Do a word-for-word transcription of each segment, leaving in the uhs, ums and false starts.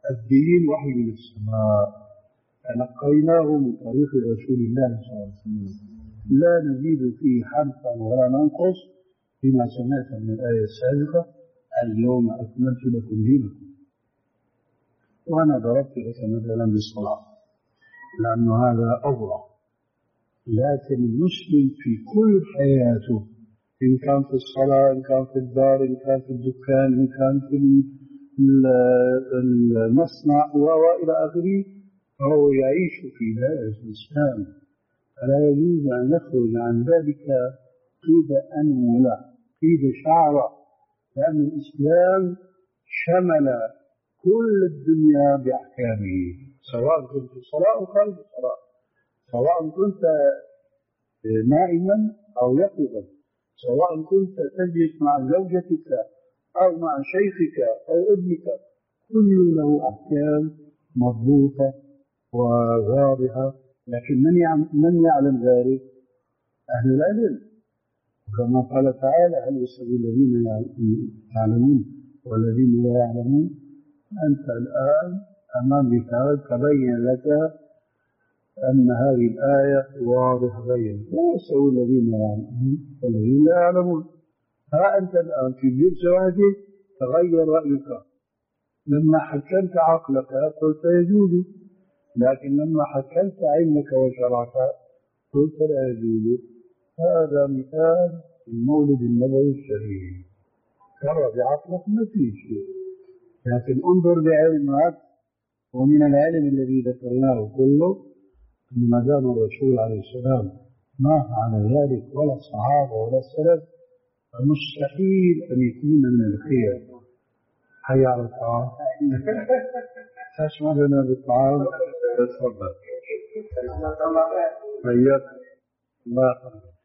الدين وحي من السماء تلقيناه من طريق رسول الله صلى الله عليه وسلم، لا نزيد فيه حرفا ولا ننقص فيما سمعت من الآية السابقة: اليوم أكملت لكم دينكم. وأنا ضربت لك مثلا بالصلاة لأن هذا أوضح، لكن المسلم في كل حياته، إن كان في الصلاة، إن كان في الدار، إن كان في الدكان، إن كان في المصنع وإلى آخره، فهو يعيش في دائرة الإسلام، فلا يجوز أن يخرج عن ذلك قيد أنملة قيد شعرة، لأن الإسلام شمل كل الدنيا بأحكامه، سواء كنت في الصلاة أو خارج الصلاة، سواء كنت نائما أو يقظا، سواء كنت تجلس مع زوجتك أو مع شيخك أو ابنك، كل له أحكام مضبوطة وواضحة. لكن من يعلم, من يعلم ذلك؟ أهل العلم، كما قال تعالى: هل يستوي الذين يعلمون والذين لا يعلمون؟ أنت الآن أمام مثال تبين لك أن هذه الآية واضحة بين لا يستوي الذين يعلمون والذين لا يعلمون. ها أنت الآن في جلسة واحدة تغير رأيك، لما حكمت عقلك قلت يجوز، لكن لما حكمت علمك وشرعك قلت لا يجوز. هذا مثال المولد النبوي الشريف، ترى بعقلك ما في شيء، لكن انظر بعلمك. ومن العلم الذي ذكرناه كله أن ما دام الرسول عليه السلام ما فعل ذلك ولا الصحابة ولا السلف، فمستحيل أن يكون من الخير. حي على الطعام. تسمع لنا بالطعام؟ تفضل. طيب ما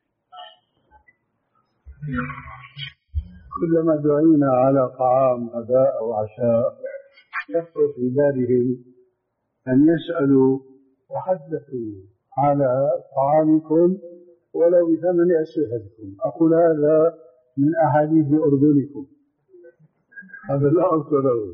كلما دعينا على طعام غداء أو عشاء يخطر في بالهم أن يسألوا: تحدثوا على طعامكم ولو بثمن أسلحتكم. أقول هذا من أحاديث أردنكم، هذا لا أصل له.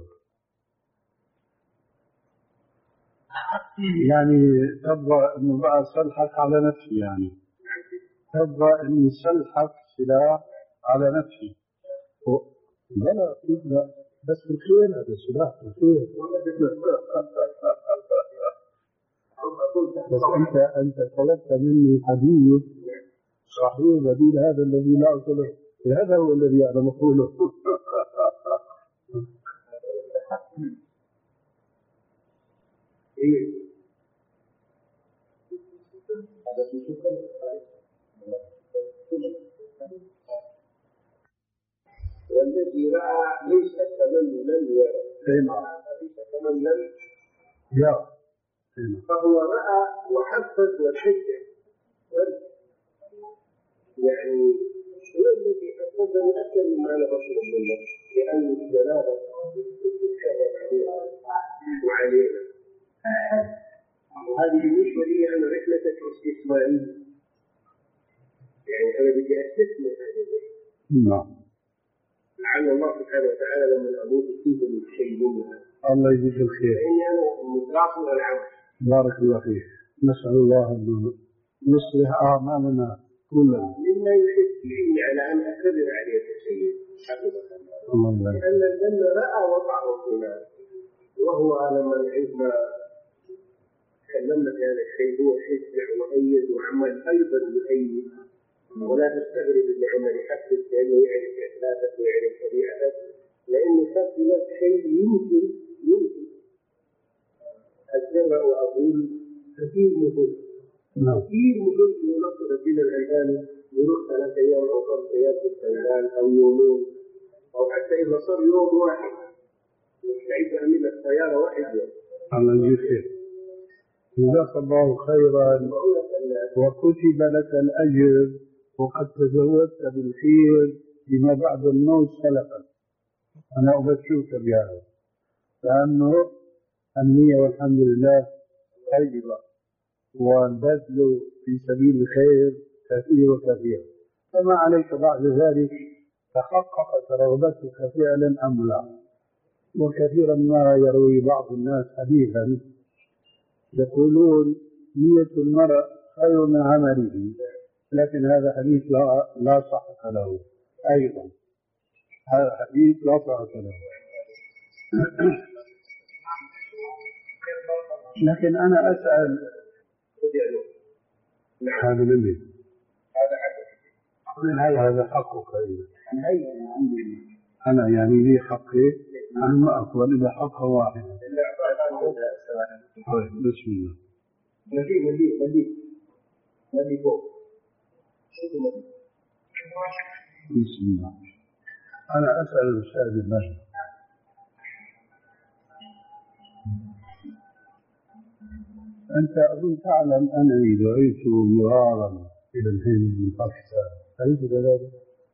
يعني تبغى أنه بقى سلحك على نفسي، يعني تبغى أني سلحك سلاح على نفسي. لا لا بس بالخير، هذا سلاح بالخير. بس أنت أنت طلبت مني حديث صحيح بديل هذا الذي لا أصل له، هذا هو الذي أنا مقوله. والذي رأى ليس تمللا يرى، ليس تمللا يرى، فهو رأى وحفظ وشجع. يعني هو الذي حفظ أكثر مما نبصر منه، لأن الجلالة تتكرر عليها وعلينا. هذه بالنسبة لي أنا رحلتك استثمارية، يعني أنا بدي أستثمر هذه الرحلة. نعم. لعل الله سبحانه وتعالى لما أموت يكتب لي شيء منها. الله يجزيك الخير. لأني أنا متلاقي العمل. بارك الله فيك. نسأل الله أن يصلح أعمالنا كلها. مما يحب مني على أن أكبر عليك السيد حفظك الله، لأن الجنة رأى وضعه فينا، وهو لما عندما تكلمنا في هذا الشيء هو شجع وأيد وعمل أيضا يؤيد. ولا تستغرب اللي عمل يحفز لأنه يعرف إخلاقك ويعرف طبيعتك، لأنه شخص لك شيء يمكن يمكن أتجرأ وأقول كثير مهم كثير مهم إنه نصل إلى الألباني يروح ثلاثة أيام أو خمسة أيام في السنغال أو يومين، أو حتى إذا صار يوم واحد مستعد أعمل السيارة واحد يوم. الله يجزيك. جزاك الله خيرا وكتب لك الأجر، وقد تزودت بالخير بما بعد الموت سلفا. أنا أبشرك بهذا، لأنه النية والحمد لله طيبة، والبذل في سبيل الخير كثير وكثير، فما عليك بعد ذلك تحققت رغبتك فعلا أم لا. وكثيرا ما يروي بعض الناس حديثا يقولون نية المرء خير من عمله، لكن هذا حديث لا لا صحة له أيضا، هذا حديث لا صحة له. لكن أنا أسأل هذا مني، هذا حقك أنا، يعني لي حقي، أنا ما أقبل إلا حق واحد. طيب بسم الله. مليء مليء مليء مليء فوق. بسم الله. أنا أسأل الأستاذ المجد، أنت أظن تعلم أنني دعيت مرارا إلى الهند من باكستان، أليس كذلك؟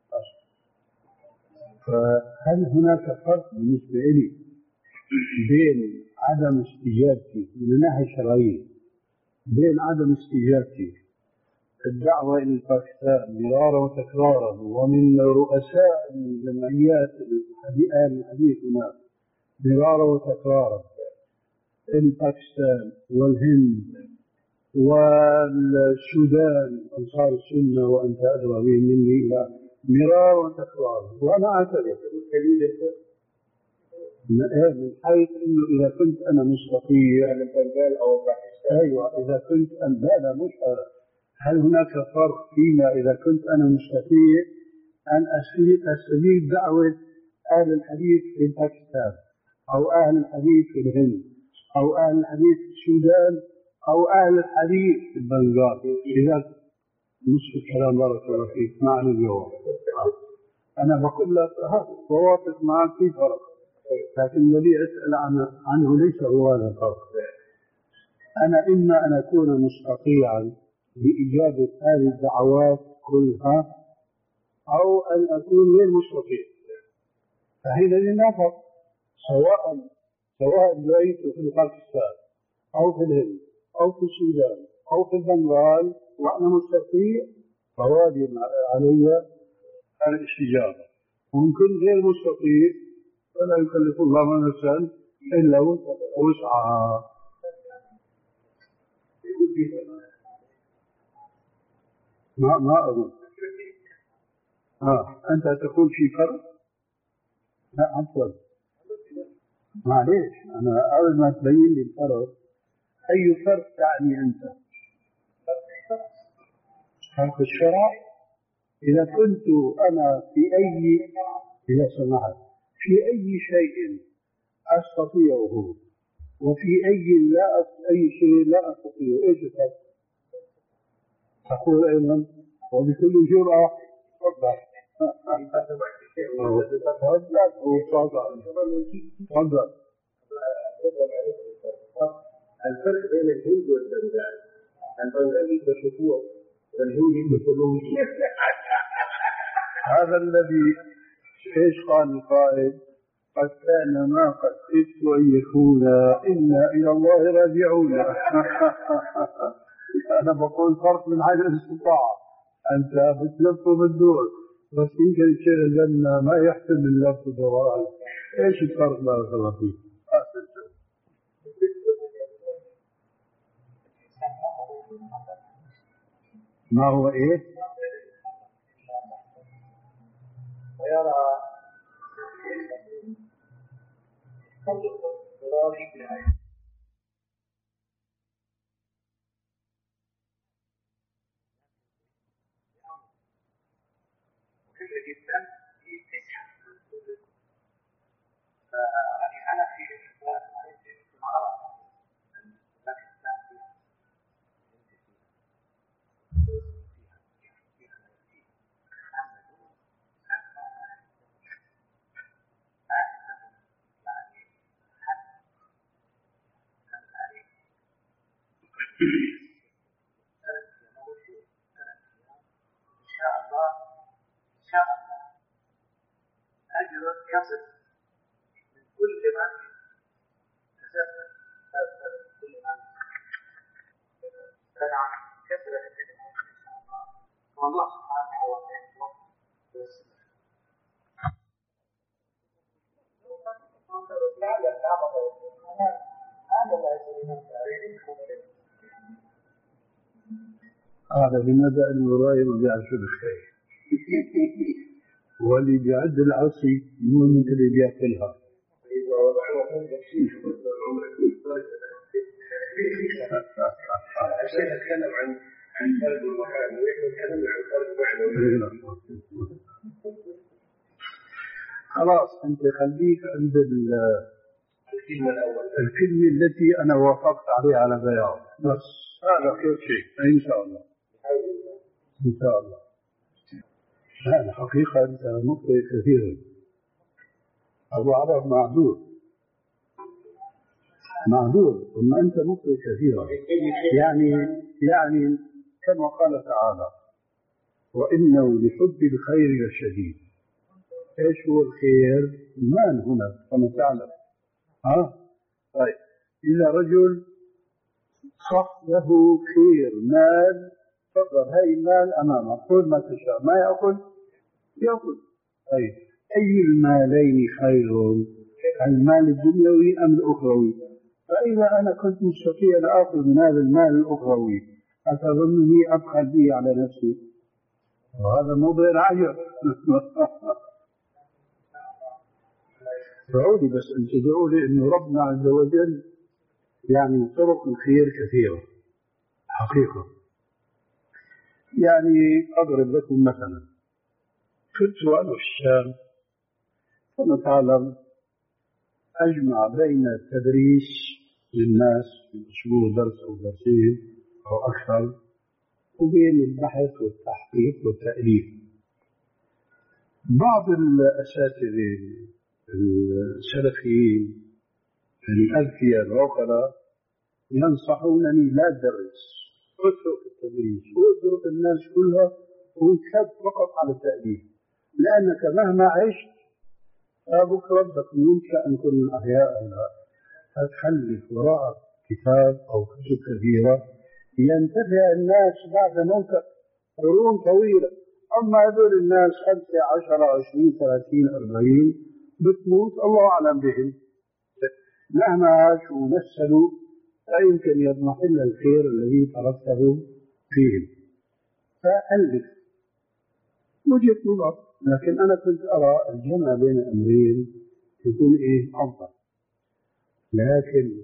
فهل هناك فرق بالنسبة لي بين عدم استجابتي من الناحية الشرعية، بين عدم استجابتي الدعوة إلى باكستان مرارا وتكرارا ومن رؤساء الجمعيات أهل الحديث هناك مرارا وتكرارا، باكستان والهند والسودان أنصار السنة وأنت أدرى بهم مني إلى مرارا وتكرارا، وأنا أعترف من حيث أنه إذا كنت أنا مستطيع أو أيوة إذا كنت أنا لا مش هل هناك فرق فيما إذا كنت أنا مستطيع أن أستجيب دعوة أهل الحديث في باكستان أو أهل الحديث في الهند أو أهل الحديث في السودان أو أهل الحديث في البنغال؟ إذا نصف الكلام بارك الله فيك معنى الجواب. أنا بقول لك ووافق معك في فرق، لكن الذي أسأل عنه ليس هو هذا الفرق. أنا إما أن أكون مستطيعا بإجابة هذه الدعوات كلها أو أن أكون غير مستطيع، فحينئذ لا فرق، سواء سواء دعيت في باكستان أو في الهند أو في السودان أو في البنغال وأنا مستطيع فواجب علي الاستجابة، وإن كنت غير مستطيع فلا يكلف الله نفسا إلا وسعها. ما ما أظن آه أنت تقول في فرق؟ لا عفوا معليش، أنا أول ما تبين لي الفرق أي فرق تعني أنت؟ فرق الشرع. إذا كنت أنا في أي إذا سمحت في أي شيء أستطيعه وفي أي لا أي شيء لا أستطيعه، إيش الفرق؟ أقول أيضا وبكل جرأة تفضل تفضل. الفرق بين الهند والبنغال، البنغالي بشكوع والهندي بشلوش. هذا الذي ايش قال القائد؟ قد كان ما قد خفت ان يكون الا الى الله راجعون. انا بقول فرق من حيث الاستطاعه، انت بتلف وبتدور بس يمكن الشيء الجنه ما يحتمل اللف والدوران. ايش الفرق بارك الله فيك؟ ما هو ايه؟ ويرى أنا في إن شاء الله إن شاء الله أجر يصل من كل من تسبب كل من تدعم كثرة والله سبحانه وتعالى. هذا بمدى أنه لا يرجع شو الخير واللي بيعد العصي مو مثل اللي بياكلها. عشان نتكلم عن عن فرق المكان ونحن نتكلم عن فرق معنوي. خلاص أنت خليك عند الكلمة الأول الكلمة التي أنا وافقت عليها على بياض بس هذا خير شيء إن شاء الله إن شاء الله. لا الحقيقة أنت مخطئ كثيرا. أبو عرب معذور معذور ثم أنت مخطئ كثيرا. يعني يعني كما قال تعالى وإنه لحب الخير لشديد. إيش هو الخير؟ المال هنا كما تعلم. ها طيب إذا رجل صح له خير مال تفضل هاي المال أمامه خذ ما تشاء ما يأخذ يأخذ. طيب أي المالين خير المال الدنيوي أم الأخروي؟ فإذا أنا كنت مستطيع أن آخذ من هذا المال الأخروي أتظنني أبخل به على نفسي وهذا موضع العجب. فعودي بس أن تدعوا لي أنه ربنا عز وجل يعني طرق الخير كثيرة حقيقة. يعني أضرب لكم مثلا كنت وأنا في الشام كما تعلم أجمع بين التدريس للناس في أسبوع درس أو درسين أو أكثر وبين البحث والتحقيق والتأليف. بعض الأساتذة السلفيين الأذكياء العقلاء ينصحونني لا أدرس اترك التدريس واترك الناس كلها وانكب فقط على التأليف لأنك مهما عشت بكرة بك يمكن أن تكون من أحياء أو لا فتخلف وراء كتاب أو كتب كثيرة ينتفع الناس بعد موتك قرون طويلة. أما هذول الناس خمسة عشر عشرين ثلاثين أربعين بتموت الله أعلم بهم مهما عاشوا ونسلوا لا يمكن يضمحل الخير الذي تركته فيهم. فألف وجهة نظر لكن أنا كنت أرى الجمع بين أمرين يكون إيه أفضل. لكن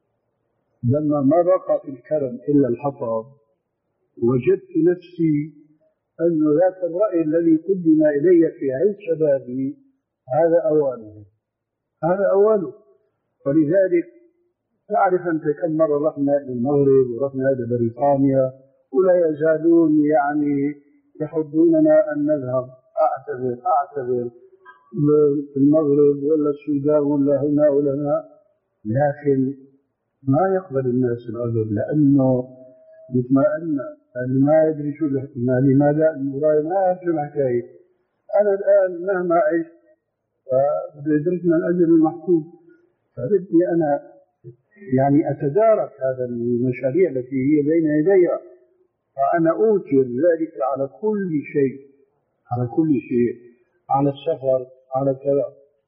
لما ما بقى في الكرم إلا الحطب وجدت نفسي أن ذاك الرأي الذي قدم إلي في عز شبابي هذا أوله هذا أوله. ولذلك تعرف أنت كم مرة رحنا إلى المغرب ورحنا إلى بريطانيا ولا يزالون يعني يحضوننا أن نذهب. أعتذر أعتذر في المغرب ولا السودان ولا هنا ولا هنا لكن ما يقبل الناس العذر لأنه مطمئن أن ما يدري شو لماذا المراي ما يعرف الحكاية. أنا الآن مهما عشت فبدي يدركنا الأجر المحسوب فبدي أنا يعني أتدارك هذا المشاريع التي هي بين يدي فأنا أوتر ذلك على كل شيء على كل شيء على السفر على كذا.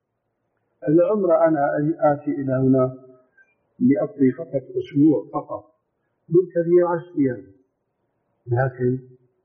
العمر أنا آتي إلى هنا لأقضي فقط أسبوع فقط بالكثير عشر أيام لكن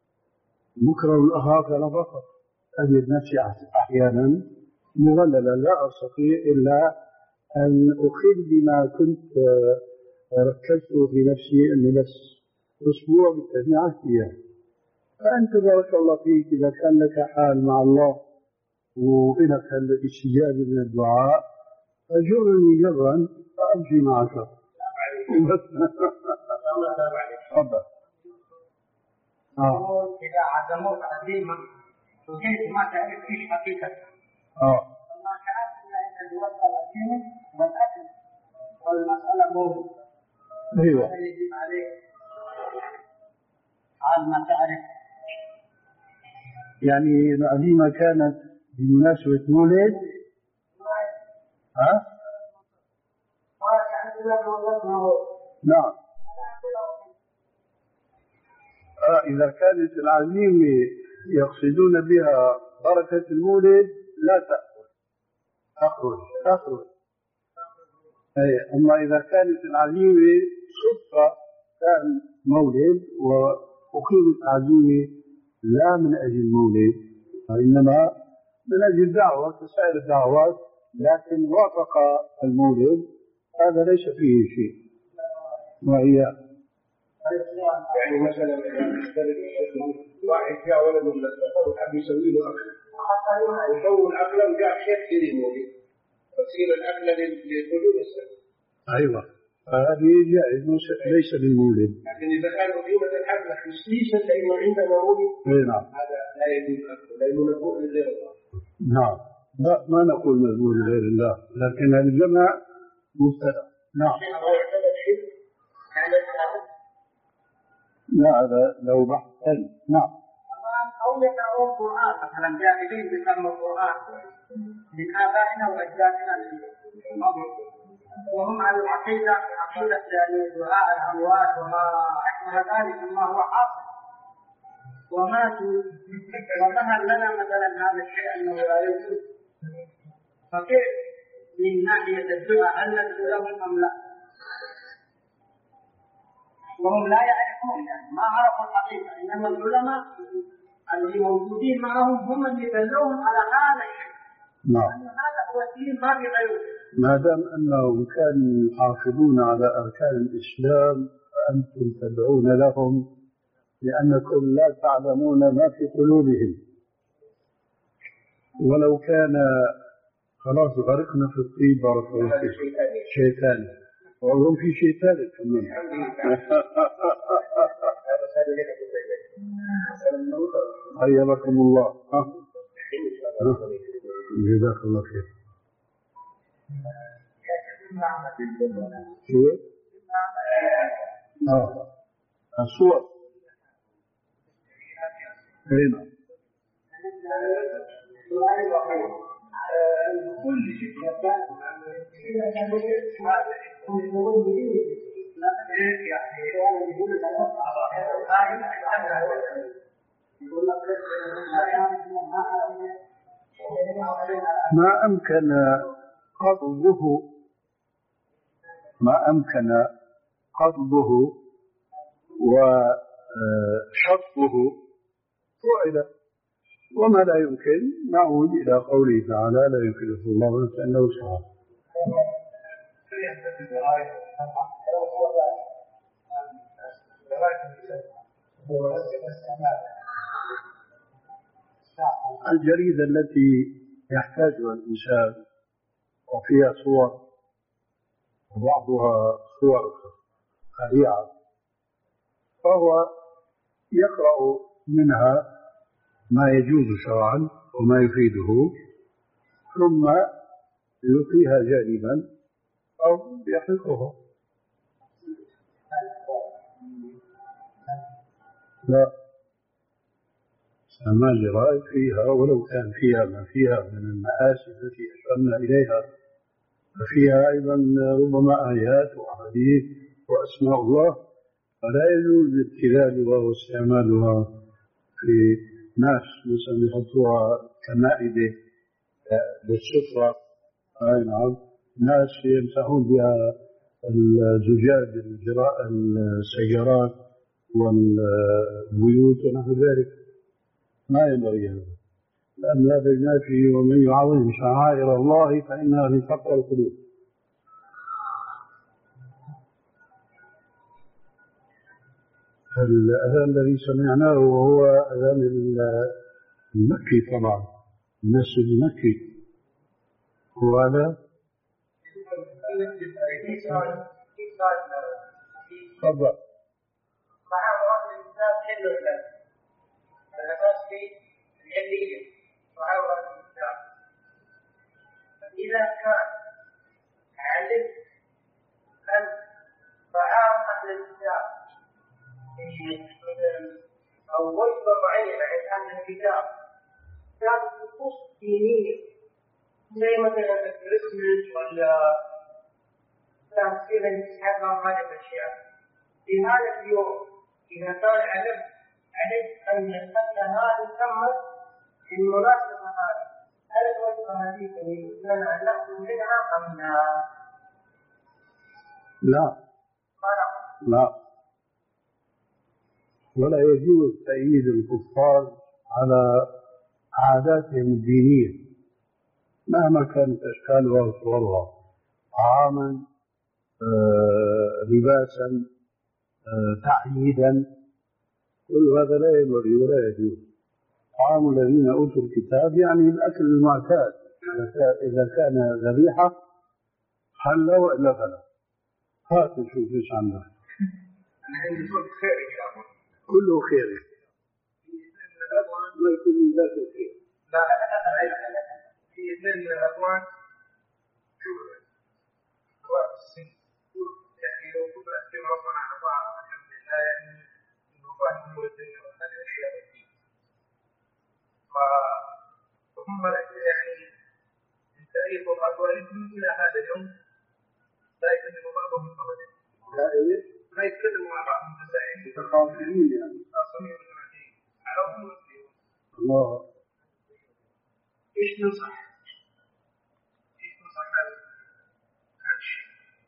مكرر الأخاك أنا فقط أجد نفسي أحيانا مغللا لا أستطيع إلا أن أخل بما كنت ركزت في نفسي أنه بس أسبوع بالكثير عشر أيام. فأنت بارك الله فيك إذا كان لك حال مع الله وإنك الاستجابة من الدعاء أجرني جرا فأمشي معك. تفضل. آه. إذا عزموك عزيمة وجيت ما تعرف فيش حقيقة. آه. ما تعرف إلا أن الوقت العزيمة والأكل والمسألة موجودة. أيوة. يجب عليك على ما تعرف. يعني العزيمة كانت بمناسبة مولد؟ ها؟ نعم. آه إذا كانت العزيمة يقصدون بها بركة المولد لا تأكل. أخرج أخرج. أي أما إذا كانت العزيمة صدفة كان مولد وأقيمت عزيمة لا من أجل المولد وإنما من أجل الدعوة كسائر الدعوات لكن وافق المولد هذا ليس فيه شيء. وهي يعني مثلا واحد جاء ولد من السفر وحب يسوي له أكل وسووا الأكل وجاء شيخ كذي مولد تصير الأكل لحدود السفر. أيوة هذه جائز ليس للمولد. لكن إذا كان قيمة الحفلة خصيصا لأنه عندنا مولد نعم هذا لا يجوز أكل لأنه مذبوح لغير الله. نعم لا ما نقول مذبوح لغير الله لكن الجمع مبتدأ. نعم لا هذا لو بحث ثاني. نعم أو يقرأوا القرآن مثلا جاهلين بفهم القرآن من آبائنا وأجدادنا الماضي وهم على العقيدة عقيدة يعني دعاء الأموات وما أشبه ذلك مما هو حاصل وماتوا وظهر لنا مثلا هذا الشيء أنه لا يجوز فكيف من ناحية الدعاء هل ندعو لهم أم لا؟ وهم لا يعرفون يعني ما عرفوا الحقيقة إنما العلماء اللي موجودين معهم هم اللي دلوهم على هذا الشيء. نعم هذا هو الدين ما في غيره. ما دام أنهم كانوا يحافظون على أركان الإسلام فأنتم تدعون لهم لأنكم لا تعلمون ما في قلوبهم ولو كان خلاص غرقنا في الطيب بارك الله فيك شيء ثاني وهم في شيء ثالث كمان. حياكم الله. جزاك الله خير. شو؟ آه الصور. هنا. كل شيء كان ما أمكن قبضه ما أمكن قبضه وشطه فعل وما لا يمكن نعود إلى قوله تعالى لا يكلف الله نفسا إلا وسعها. الجريدة التي يحتاجها الإنسان وفيها صور وبعضها صور خليعة فهو يقرأ منها ما يجوز شرعا وما يفيده ثم يلقيها جانبا أو يحرقها. لا أما الجرائد فيها ولو كان فيها ما فيها من المآسي التي أشرنا إليها ففيها أيضا ربما آيات وأحاديث وأسماء الله فلا يجوز ابتذالها واستعمالها في ناس مثلا يحطوها كمائدة للسفرة. أي نعم ناس يمسحون بها الزجاج السيارات والبيوت ونحو ذلك ما ينبغي هذا لأن هذا ينافي ومن يعظم شعائر الله فإنها من تقوى القلوب. الأذان الذي سمعناه وهو أذان المكي طبعا المسجد المكي وهذا تفضل. إذا كان علم أن طعام أهل الكتاب أو وجبة معينة عند أهل الكتاب كانت نصوص دينية زي مثلا الكريسماس ولا كان كذا يتحرم هذه الأشياء في هذا اليوم إذا كان علم علم أن أن هذه تمت في المناسبة هذه هل الوجبة هذه لنا أن نأكل منها أم لا؟ لا لا، ولا يجوز تأييد الكفار على عاداتهم الدينية مهما كانت أشكالها وصورها، طعاما، آه، لباسا، آه، تعييدا، كل هذا لا ينبغي ولا يجوز. طعام الذين أوتوا الكتاب يعني الأكل المعتاد، إذا كان ذبيحة حل وإلا فلا. هات نشوف ايش عندك. كله خير، ما يكون من ذات الخير. لا في اثنين من الأخوان يعني لو كنت أحكي ربنا على بعض الحمد لله يعني إنه فهم الدنيا وهذه الأشياء كثير، فهم يعني أنت أي فرصة والدهم إلى هذا اليوم لا يكلموا بعضهم أبدا، لا يتكلموا مع بعض المسائل متقابلين يعني. على أمور الله. إيش ننصح؟ إيش ننصح هذا الشيء؟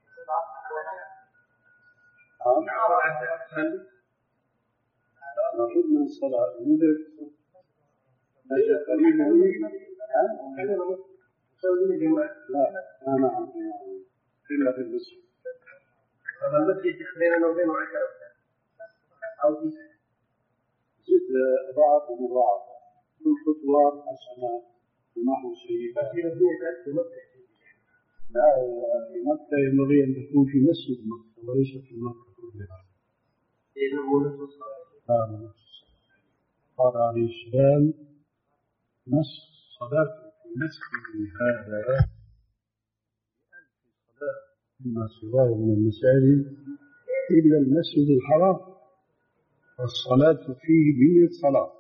نقول من الصلاة ندرك نجد قليلا لا أنا إلا في المسجد. هذا المسجد خلينا نوبين وعشرة أو تسعة زد ضعف ومضاعف كل خطوات حسنات ونحو سيئات. لا، في مكة ينبغي أن تكون في مسجد مكة وليس في مكة كلها. قال عليه السلام: مسجد صلاة في مسجد هذا صلاة فيما سواه من المساجد إلا المسجد الحرام، والصلاة فيه بنية صلاة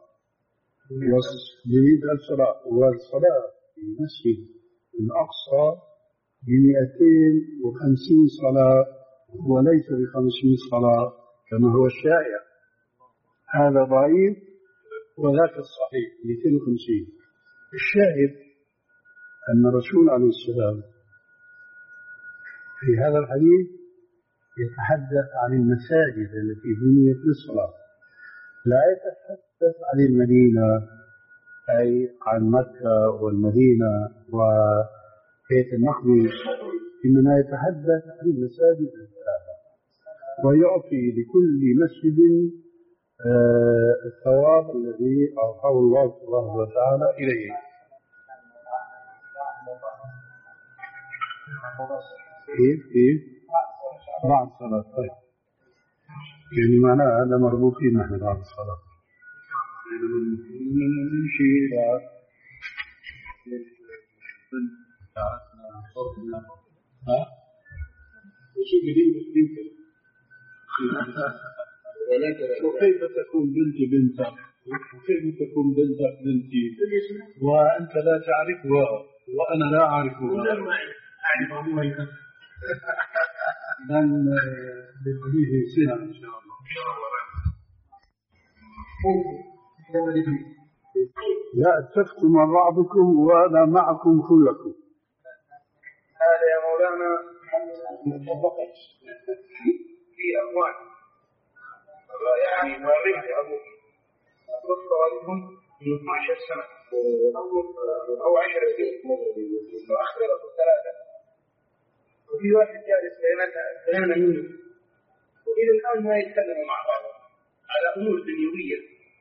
بنية الصلاة، والصلاة في المسجد الأقصى بمئتين وخمسين صلاة وليس بخمسين صلاة كما هو الشائع. هذا ضعيف وذاك الصحيح مئتين وخمسين. الشاهد أن الرسول عليه السلام في هذا الحديث يتحدث عن المساجد التي بنيت للصلاة، لا يتحدث عن المدينة أي عن مكة والمدينة وبيت المقدس، إنما يتحدث عن المساجد الثلاثة ويعطي لكل مسجد آه الثواب الذي أعطاه الله سبحانه وتعالى إليه. كيف كيف بعد الصلاة؟ طيب يعني معناه هذا مربوطين نحن بعد الصلاة نمشي إلى ها وشو جديد جديد وكيف تكون بنتي بنتك وكيف تكون بنتك بنتي وأنت لا تعرفها وأنا لا أعرفها لن بالحديث يصير إن شاء الله. لا اتفقوا مع بعضكم وأنا معكم كلكم. هذا يا مولانا مطبقا في أخوان يعني مريض أبوك توفى والدهم من اثني عشر سنة أو عشر سنين وأخبرته ثلاثة، وفي واحد جالس بيننا منه وإلى الآن ما يتكلموا مع بعض على أمور دنيوية.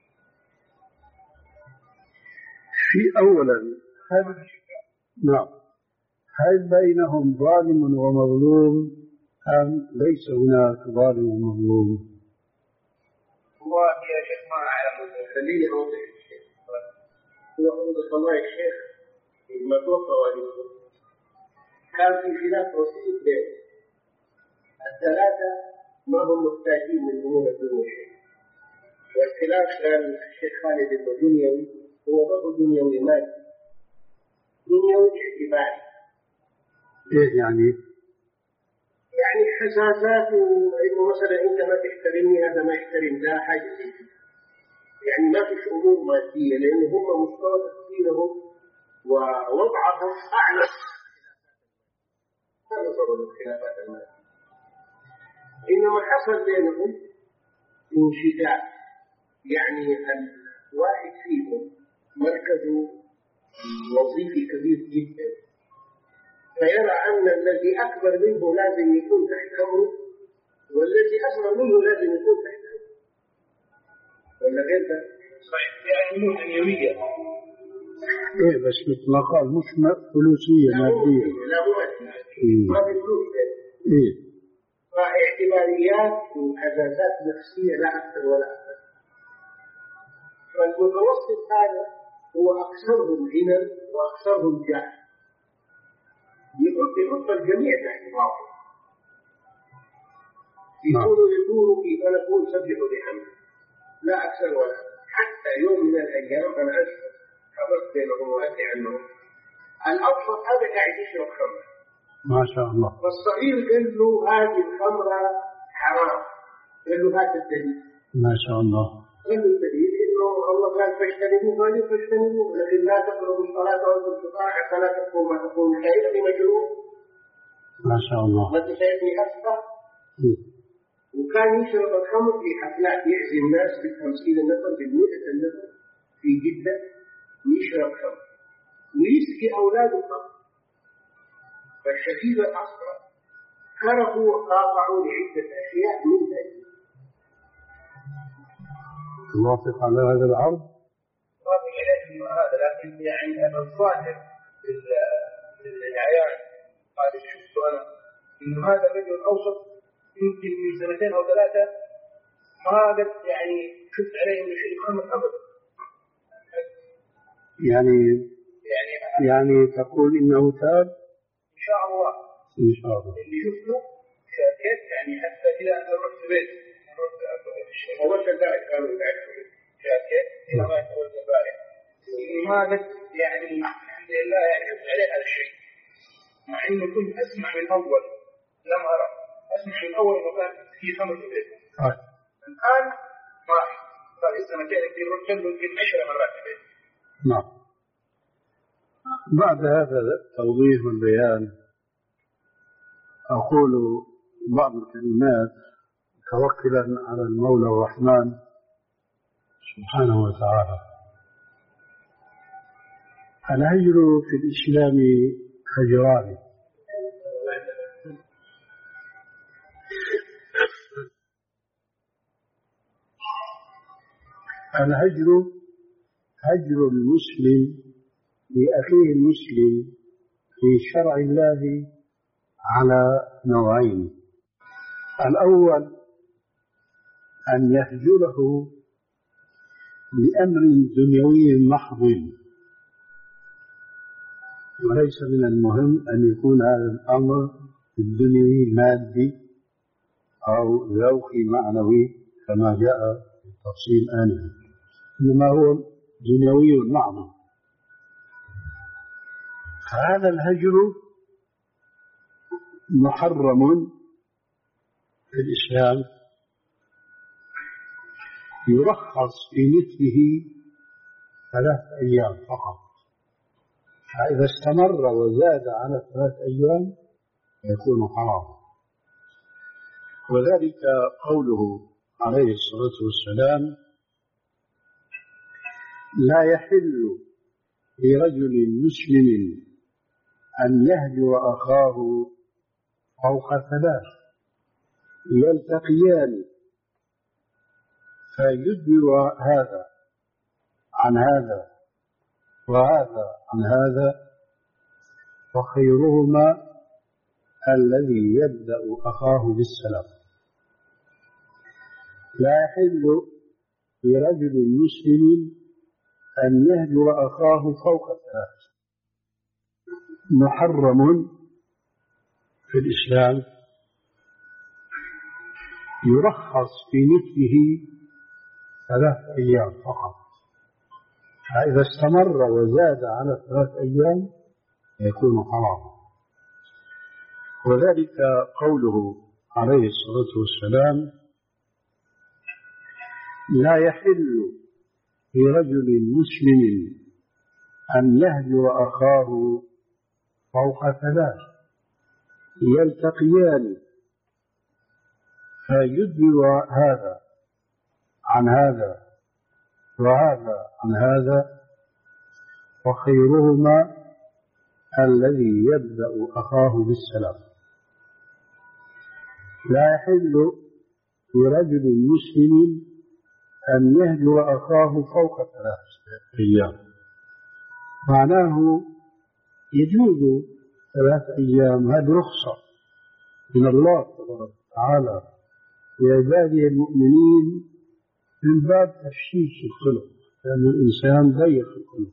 في أولا نعم، هل بينهم ظالم ومظلوم أم ليس هناك ظالم ومظلوم؟ والله يا شيخ ما أعلم خليه يوضح الشيخ. هو عند الله الشيخ لما توفى والده كان في خلاف بسيط بين الثلاثة ما هم محتاجين من أمور الدنيا، والخلاف كان الشيخ خالد الدنيوي هو برضه دنيوي مادي دنيوي اعتباري. إيه يعني؟ يعني حساسات إنه مثلا أنت ما تحترمني هذا ما يحترم ذا حاجة زي كده، يعني ما فيش أمور مادية لأنه هم مستوى تفكيرهم ووضعهم أعلى. هذا سبب الخلافات المادية. إنما حصل بينهم انشتات، يعني الواحد فيهم مركزه وظيفي كبير جدا، فيرى أن الذي أكبر منه لازم يكون تحت أمره، والذي أصغر منه لازم يكون تحت أمره، ولا غير ذلك؟ صحيح، يعني مو دنيوية. إيه بس مثل ما قال مش فلوسية مادية. لا مو مادية، ما في فلوس. إيه. فاعتباريات وهزازات نفسية لا أكثر ولا أكثر. فالمتوسط هذا هو أكثرهم غنى وأكثرهم جاه، يحط يحط الجميع تحت باطل، يقولوا يدوروا في فلكون سبحوا بحمده، لا أكثر ولا أكثر. حتى يوم من الأيام أنا أشهد حضرت بينهم وأدري عنهم، الأبسط هذا قاعد يشرب خمر ما شاء الله، والصغير قال له هذه الخمرة حرام، قال له هات الدليل. ما شاء الله. قال له الدليل إنه الله قال فاجتنبوه، قال فاجتنبوه، لكن لا تقربوا الصلاة وأنتم سكارى حتى لا تكونوا ما تكونوا شايفني مجنون. ما شاء الله. ما تشايفني أسفة. وكان يشرب الخمر في حفلات، يعزم الناس بالخمسين نفر بالمئة نفر في جدة، ويشرب خمر ويسقي أولاده خمر. فالشديد الأصغر خرجوا وقاطعوا لعدة أشياء من ذلك. موافق على هذا العرض؟ موافق عليه هذا، لكن يعني الظاهر في العيان هذا شفته أنا إنه هذا الرجل الأوسط يمكن من سنتين أو ثلاثة ما قد يعني شفت عليه إنه شيء خمر أبدا. يعني يعني يعني تقول إنه تاب؟ إن شاء الله. إن شاء الله. اللي شفته شاكيت، يعني حتى إذا أنا رحت بيت هو كذلك كانوا يعرفون شاكيت إلى ما يقول البارح ما قد يعني الحمد لله يعني شفت عليه هذا الشيء، مع إنه كنت أسمع من أول لم أرى، أسمع من أول إنه كان في خمر في البيت. الآن ما في، صار السنتين اللي رحت له يمكن عشر مرات في البيت. نعم. بعد هذا التوضيح والبيان أقول بعض الكلمات توكلا على المولى الرحمن سبحانه وتعالى. الهجر في الإسلام هجران: الهجر هجر المسلم لأخيه المسلم في شرع الله على نوعين: الأول أن يهجره لأمر دنيوي محض، وليس من المهم أن يكون هذا الأمر الدنيوي مادي أو ذوقي معنوي كما جاء في التفصيل آنفا، إنما هو دنيوي محض. هذا الهجر محرم في الإسلام، يرخص في مثله ثلاث أيام فقط، فإذا استمر وزاد على ثلاث أيام يكون حراما. وذلك قوله عليه الصلاة والسلام: لا يحل لرجل مسلم أن يهجر أخاه فوق ثلاث يلتقيان فيدبر هذا عن هذا وهذا عن هذا، فخيرهما الذي يبدأ أخاه بالسلام. لا يحل لرجل مسلم أن يهجر أخاه فوق ثلاث، محرم في الإسلام، يرخص في مثله ثلاث أيام فقط، فإذا استمر وزاد على ثلاث أيام يكون حراما. وذلك قوله عليه الصلاة والسلام: لا يحل لرجل مسلم أن يهجر أخاه فوق ثلاث يلتقيان فيدبر هذا عن هذا وهذا عن هذا، وخيرهما الذي يبدأ أخاه بالسلام. لا يحل لرجل مسلم أن يهجر أخاه فوق ثلاثة أيام. معناه يجوز ثلاث أيام، هذه رخصة من الله تبارك وتعالى لعباده المؤمنين من باب تفشيش الخلق، لأن الإنسان ضيق الخلق.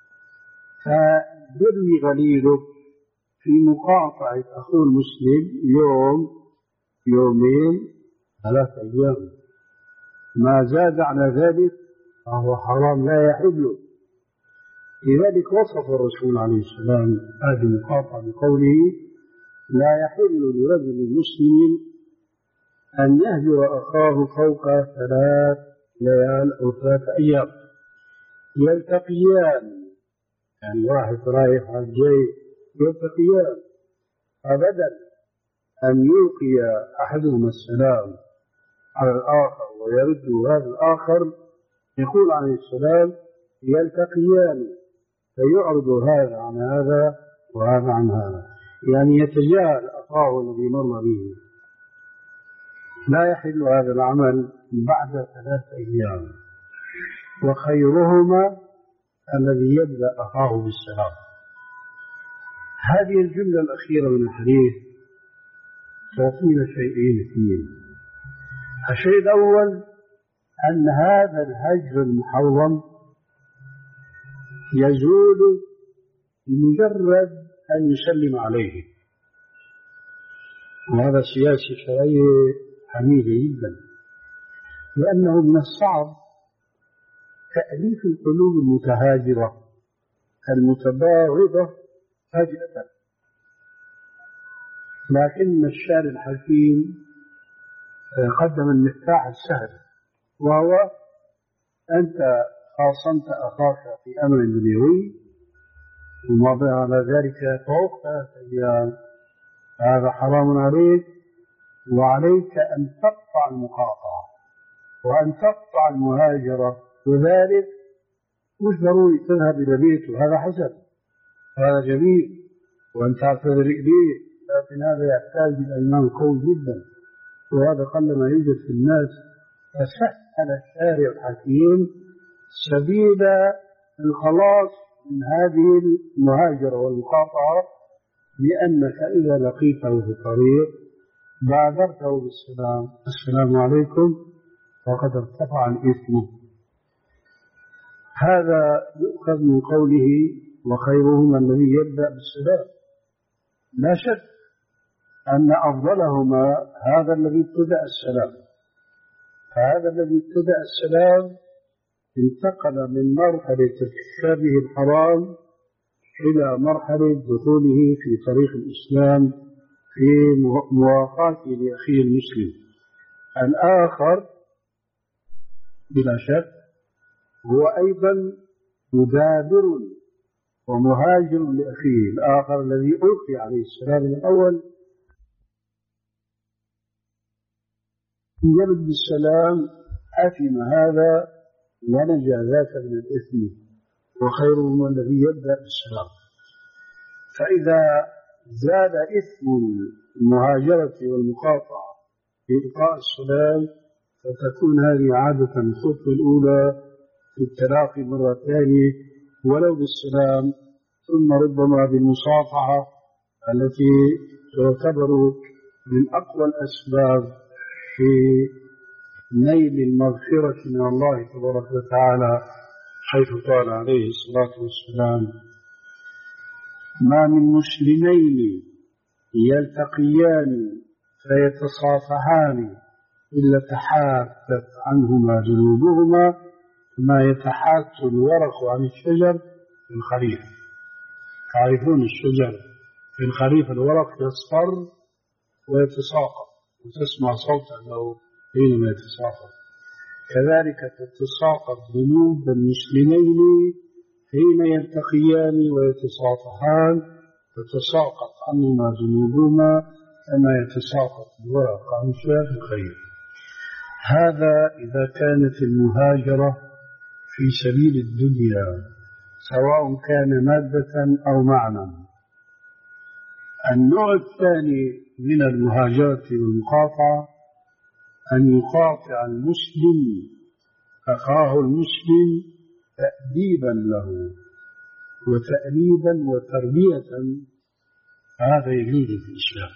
فيروي غليظه في مقاطعة أخوه المسلم يوم يومين ثلاث أيام، ما زاد على ذلك فهو حرام لا يحل. لذلك وصف الرسول عليه السلام هذه المقاطعة بقوله: لا يحل لرجل مسلم أن يهجر أخاه فوق ثلاث ليال أو ثلاث أيام يلتقيان، يعني واحد رايح على الجاي يلتقيان، أبدا أن يلقي أحدهما السلام على الآخر ويرد هذا الآخر. يقول عليه السلام: يلتقيان فيعرض هذا عن هذا وهذا عن هذا، يعني يتجاهل أخاه الذي مر به. لا يحل هذا العمل بعد ثلاث أيام. وخيرهما الذي يبدأ أخاه بالسلام. هذه الجملة الأخيرة من الحديث تعطينا شيئين اثنين. الشيء الأول أن هذا الهجر المحرم يزول بمجرد أن يسلم عليه، وهذا سياسي شرعي حميد جدا، لأنه من الصعب تأليف القلوب المتهاجرة المتباغضة فجأة. لكن الشاعر الحكيم قدم المفتاح السهل، وهو أنت خاصمت أخاك في أمر دنيوي وما على ذلك فوق ثلاث أيام، هذا حرام عليك، وعليك أن تقطع المقاطعة وأن تقطع المهاجرة. وذلك مش ضروري تذهب إلى بيته، هذا حسن، هذا جميل، وأن تعتذر إليه، لكن هذا يحتاج إلى إيمان قوي جدا، وهذا قل ما يوجد في الناس. فسهل الشارع الحكيم سبيل الخلاص من هذه المهاجرة والمقاطعة، لأنك إذا لقيته في الطريق بادرته بالسلام: السلام عليكم، فقد ارتفع الإثم. هذا يؤخذ من قوله: وخيرهما الذي يبدأ بالسلام. لا شك أن أفضلهما هذا الذي ابتدأ السلام، فهذا الذي ابتدأ السلام انتقل من مرحلة ارتكابه الحرام إلى مرحلة دخوله في طريق الإسلام في مواقعته لأخيه المسلم. الآخر بلا شك هو أيضا مبادر ومهاجر لأخيه الآخر الذي ألقي عليه السلام الأول، يرد بالسلام أثم هذا ونجا ذاك من الإثم. وخيرهما الذي يبدأ بالسلام. فإذا زاد إثم المهاجرة والمقاطعة في إلقاء السلام فتكون هذه عادة الخطوة الأولى في التلاقي مرة ثانية ولو بالسلام، ثم ربما بالمصافحة التي تعتبر من أقوى الأسباب في نيل المغفرة من الله تبارك وتعالى، حيث قال عليه الصلاة والسلام: ما من مسلمين يلتقيان فيتصافحان إلا تحاتت عنهما ذنوبهما كما يتحات الورق عن الشجر في الخريف. تعرفون الشجر في الخريف الورق يصفر ويتساقط وتسمع صوتا له حينما يتساقط، كذلك تتساقط ذنوب المسلمين حين يلتقيان ويتصافحان، تتساقط عنهما ذنوبهما كما يتساقط الورق عن شاف الخير. هذا إذا كانت المهاجرة في سبيل الدنيا سواء كان مادة أو معنى. النوع الثاني من المهاجرة والمقاطعة أن يقاطع المسلم أخاه المسلم تأديبا له وتأليبا وتربية. هذا يجوز في الإسلام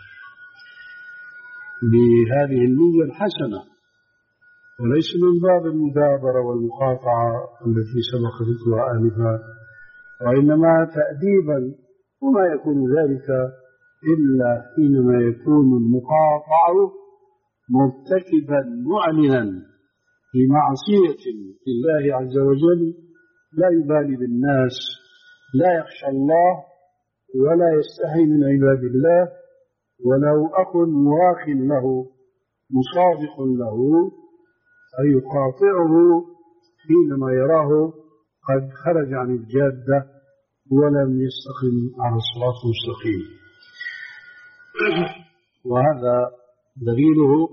بهذه النية الحسنة، وليس من باب المدابرة والمقاطعة التي سبق ذكرها آنفا، وإنما تأديبا. وما يكون ذلك إلا حينما يكون المقاطع مرتكبا معلنا بمعصية لله عز وجل، لا يبالي بالناس، لا يخشى الله ولا يستحي من عباد الله، ولو أخ مواخ له مصادق له فيقاطعه حينما يراه قد خرج عن الجادة ولم يستقم على الصراط المستقيم. وهذا دليله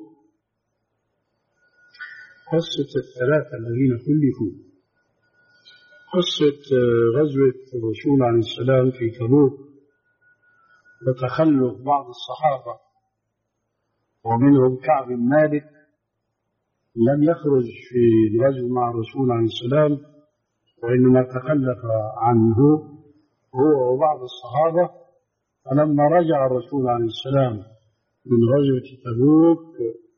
قصة الثلاثة الذين كلفوا، قصة غزوة الرسول عليه السلام في تبوك وتخلف بعض الصحابة ومنهم كعب بن مالك لم يخرج في الغزو مع الرسول عليه السلام، وإنما تخلف عنه هو وبعض الصحابة. فلما رجع الرسول عليه السلام من غزوة تبوك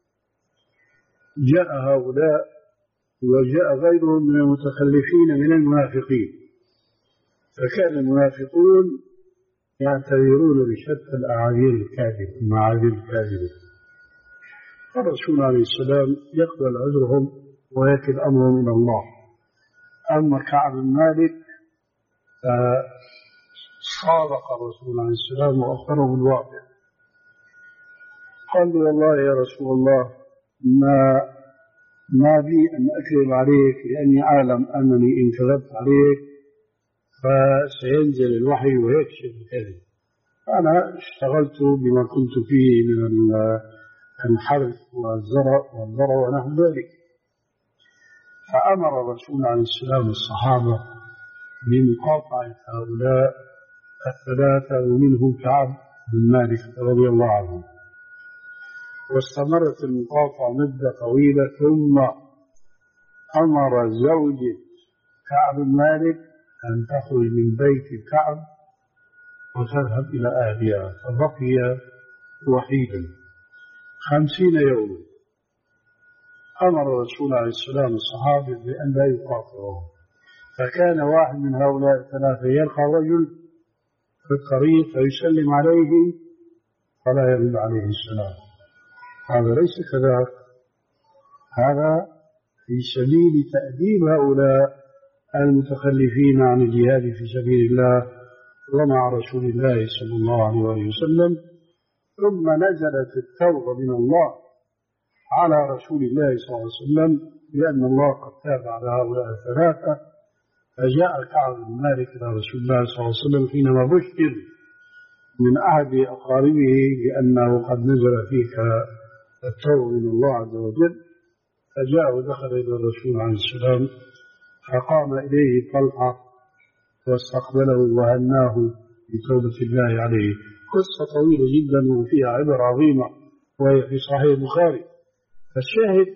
جاء هؤلاء وجاء غيرهم من المتخلفين من المنافقين، فكان المنافقون يعتذرون بشتى الأعاذير الكاذبة المعاذير الكاذبة. الرسول عليه السلام يقبل عذرهم ويكل أمرهم إلى الله. أما كعب بن مالك صادق الرسول عليه السلام وأخبره بالواقع، قال له والله يا رسول الله ما ما بي أن أكذب عليك، لأني أعلم أنني إن كذبت عليك فسينزل الوحي ويكشف الكذب. أنا اشتغلت بما كنت فيه من الحرث والزرع والزرع ونحو ذلك. فأمر الرسول عليه السلام الصحابة بمقاطعة هؤلاء الثلاثة ومنهم كعب بن مالك رضي الله عنه، واستمرت المقاطعة مدة طويلة. ثم أمر زوجة كعب بن مالك أن تخرج من بيت كعب وتذهب إلى أهلها، فبقي وحيدا خمسين يوما. أمر الرسول عليه السلام الصحابة بأن لا يقاطعوه، فكان واحد من هؤلاء الثلاثة يلقى رجل في الطريق فيسلم عليه فلا يرد عليه السلام. هذا ليس كذلك، هذا في سبيل تأديب هؤلاء المتخلفين عن الجهاد في سبيل الله ومع رسول الله صلى الله عليه وسلم. ثم نزلت التوبة من الله على رسول الله صلى الله عليه وسلم لأن الله قد تاب على هؤلاء الثلاثة. فجاء كعب بن مالك إلى رسول الله صلى الله عليه وسلم حينما بشر من أحد أقاربه بأنه قد نزل فيك التوبة من الله عز وجل، فجاء ودخل إلى الرسول عليه السلام فقام إليه طلحة واستقبله وهناه بتوبة الله عليه. قصة طويلة جدا وفيها عبر عظيمة وهي في صحيح البخاري. فالشاهد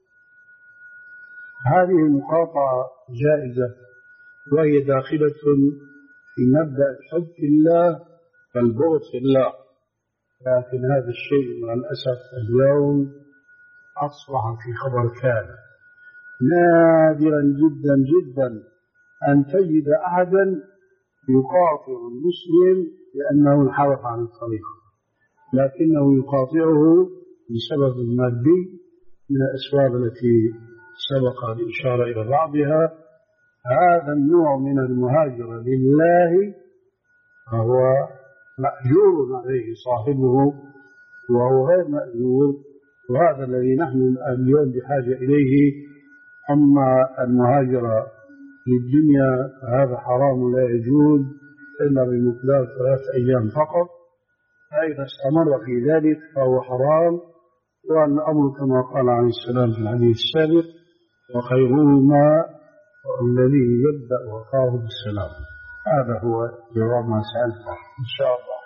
هذه المقاطعة جائزة وهي داخلة في مبدأ الحب في الله والبغض في الله، لكن هذا الشيء مع الأسف اليوم أصبح في خبر كان. نادرا جدا جدا أن تجد أحدا يقاطع المسلم لأنه انحرف عن الطريق، لكنه يقاطعه بسبب مادي من الأسباب التي سبق الإشارة إلى بعضها. هذا النوع من المهاجرة لله فهو مأجور عليه صاحبه وهو غير مأجور، وهذا الذي نحن اليوم بحاجة إليه. أما المهاجرة للدنيا هذا حرام لا يجوز إلا بمقدار ثلاث أيام فقط، فإذا استمر في ذلك فهو حرام، وأن الأمر كما قال عليه السلام في الحديث السابق: وخيرهما الذي يبدأ وقاه بالسلام. هذا هو جواب ما سألته إن شاء الله.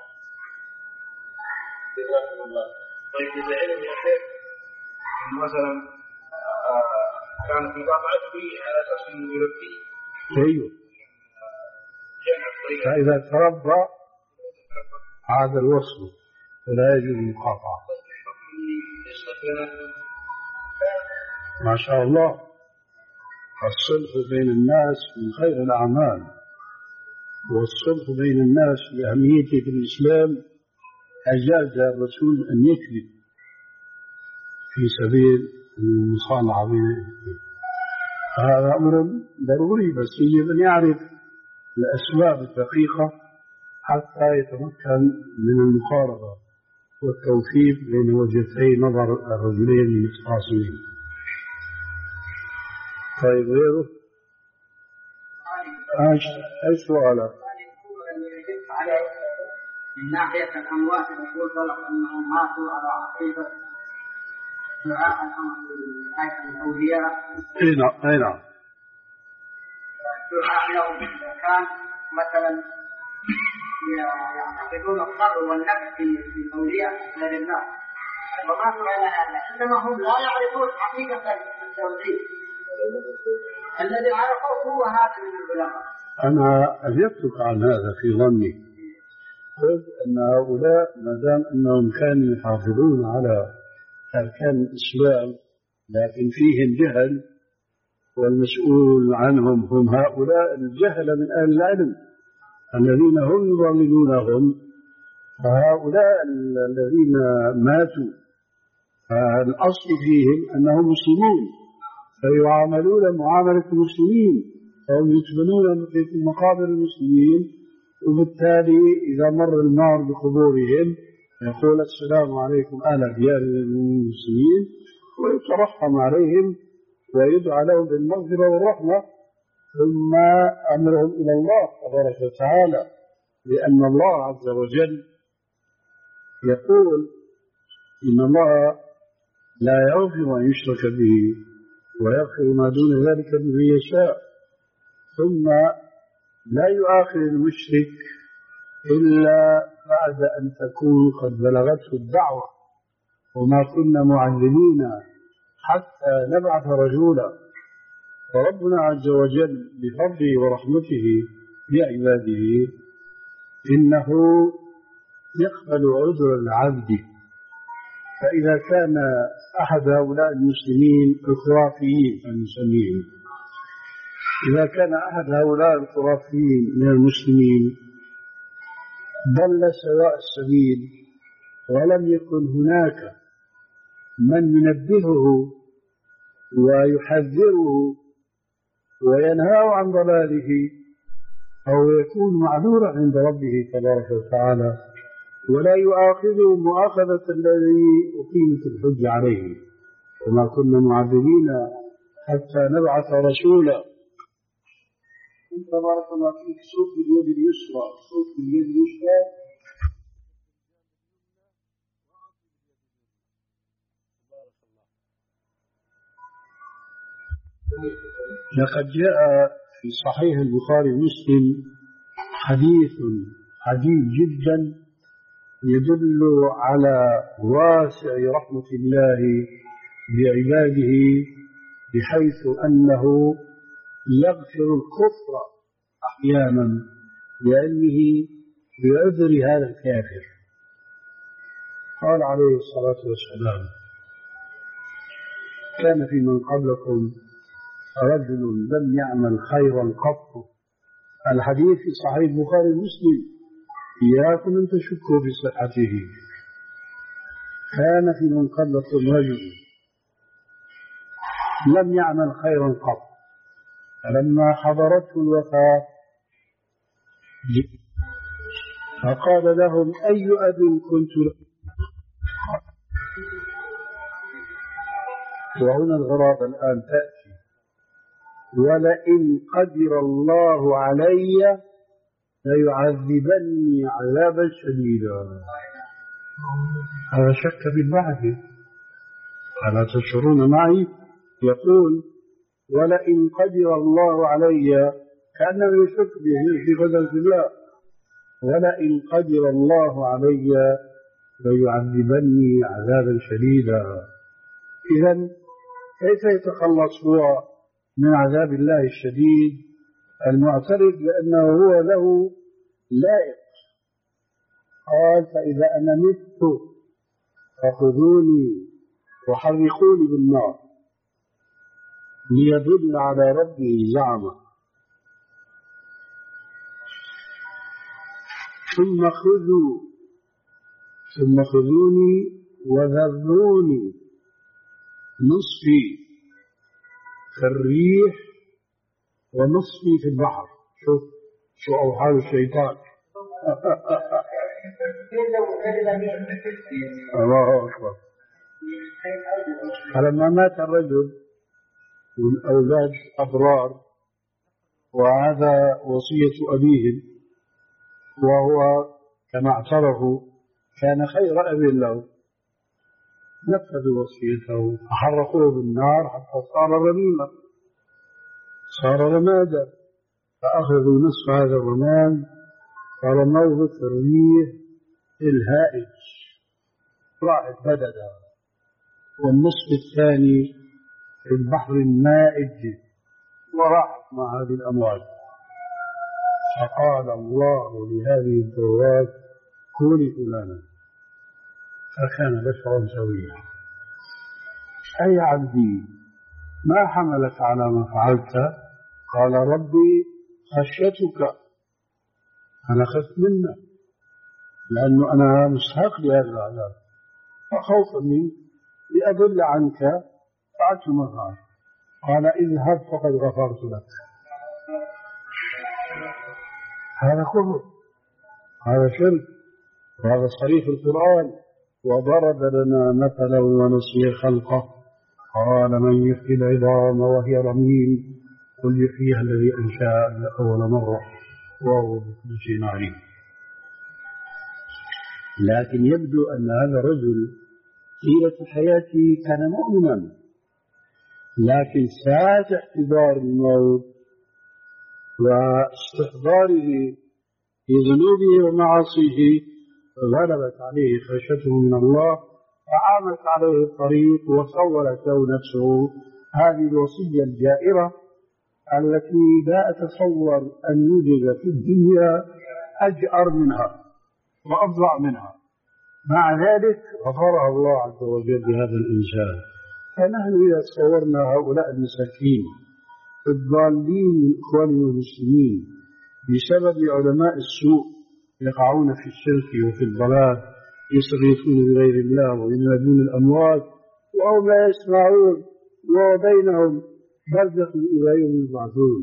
جزاكم الله. طيب إذا علم يا شيخ مثلا كان في بعض عدوي على أساس أنه يربيه. أيوه. فإذا تربى عاد الوصل ولا يجوز المقاطعة. ما شاء الله، الصلح بين الناس من خير الأعمال، والصلح بين الناس بأهميته في الإسلام أجاز الرسول أن يكذب في سبيل المصالحة بينهم. هذا أمر ضروري، بس يجب أن يعرف الأسباب الدقيقة حتى يتمكن من المقاربة والتوفيق بين وجهتي نظر الرجلين المتخاصمين. طيب غيره؟ أي سؤالك؟ من ناحية الأموات يقول طلق أنهم ماتوا على عقيدة دعاء الأولياء. أي نعم أي نعم. دعاء لهم كان مثلا يعتقدون الضر والنفع في الأولياء غير الله، وماتوا على هذا، إنما هم لا يعرفون حقيقة التوحيد الذي عرفوه هو هذا من العلماء. أنا أجبتك عن هذا في ظني، قلت أن هؤلاء ما دام أنهم كانوا يحافظون على أركان الإسلام لكن فيهم جهل، والمسؤول عنهم هم هؤلاء الجهل من أهل العلم الذين هم يضللونهم، فهؤلاء الذين ماتوا الأصل فيهم أنهم مسلمون فيعاملون معاملة المسلمين، فهم يدفنون في مقابر المسلمين، وبالتالي إذا مر النار بقبورهم يقول السلام عليكم أهل ديار المسلمين، ويترحم عليهم ويدعى لهم بالمغفرة والرحمة، ثم أمرهم إلى الله تبارك وتعالى، لأن الله عز وجل يقول إن الله لا يغفر أن يشرك به ويغفر ما دون ذلك لمن يشاء، ثم لا يؤاخذ المشرك إلا بعد أن تكون قد بلغته الدعوة، وما كنا معذبين حتى نبعث رسولا. فربنا عز وجل بفضله ورحمته بعباده إنه يقبل عذر العبد، فإذا كان أحد هؤلاء المسلمين الخرافيين المسلمين إذا كان أحد هؤلاء الخرافيين من المسلمين ضل سواء السبيل ولم يكن هناك من ينبهه ويحذره وينهاه عن ضلاله، أو يكون معذورا عند ربه تبارك وتعالى ولا يؤاخذه مؤاخذة الذي أقيمت الحج عليه، وما كنا معذبين حتى نبعث رسولا. تبارك الله فيك، صوت باليد اليسرى، صوت باليد اليسرى. لقد جاء في صحيح البخاري ومسلم حديث عجيب جدا يدل على واسع رحمة الله بعباده، بحيث أنه يغفر الكفر أحيانا لعلمه بعذر هذا الكافر. قال عليه الصلاة والسلام: كان في من قبلكم رجل لم يعمل خيرا قط. الحديث في صحيح البخاري ومسلم، إياكم أن تشكوا في صحته. كان في من قبلكم رجل لم يعمل خيرا قط، فلما حضرته الوفاة فقال لهم: أي أب كنت له؟ وهنا الغراب الآن تأتي: ولئن قدر الله علي ليعذبني عذابا شديدا. هذا شك بالبعث. ألا تشعرون معي؟ يقول ولئن قدر الله علي، كأنه يشك به في قدرة الله، ولئن قدر الله علي ليعذبني عذابا شديدا. إذن كيف يتخلص هو من عذاب الله الشديد المعترف بأنه هو له لائق؟ قال فإذا أنا مت فخذوني وحرقوني بالنار ليدل على ربه زعمه، ثم خذوا ثم خذوني وذروني نصفي في الريح ونصفي في البحر. شوف شو أوحال الشيطان. الله أكبر. فلما مات الرجل من أولاد أبرار، وهذا وصية أبيهم، وهو كما اعترفوا كان خير أب له، نفذوا وصيته فحرقوه بالنار حتى صار رميما، صار رمادا، فأخذوا نصف هذا الرماد فرموه في الريح الهائج راحت بددا، والنصف الثاني في البحر المائج وراحت مع هذه الأمواج. فقال الله لهذه الذرات كوني فلانا، فكان بشرا سويا. أي عبدي ما حملك على ما فعلت؟ قال ربي خشيتك، أنا خفت منك لأنه أنا مستحق لهذا العذاب، فخوفا منك لأضل عنك فعلت ما فعلت. قال اذهب فقد غفرت لك. هذا كفر، هذا شرك، وهذا صريح القرآن. وضرب لنا مثلا ونسي خلقه قال من يحيي العظام وهي رميم قل يحييها الذي أنشأها أول مرة وهو بكل شيء عليم. لكن يبدو أن هذا الرجل طيلة حياته كان مؤمنا، لكن ساعة احتضار الموت واستحضاره في ذنوبه ومعاصيه غلبت عليه خشيته من الله، فعامت عليه الطريق وسولت له نفسه هذه الوصية الجائرة التي لا أتصور أن يوجد في الدنيا أجأر منها وأفظع منها. مع ذلك غفرها الله عز وجل لهذا الإنسان. فنحن إذا تصورنا هؤلاء المساكين الضالين من إخواننا المسلمين بسبب علماء السوء يقعون في الشرك وفي الضلال، يستغيثون بغير الله وينادون الأموات وهم لا يسمعون وبينهم برزخ إلى يوم يبعثون.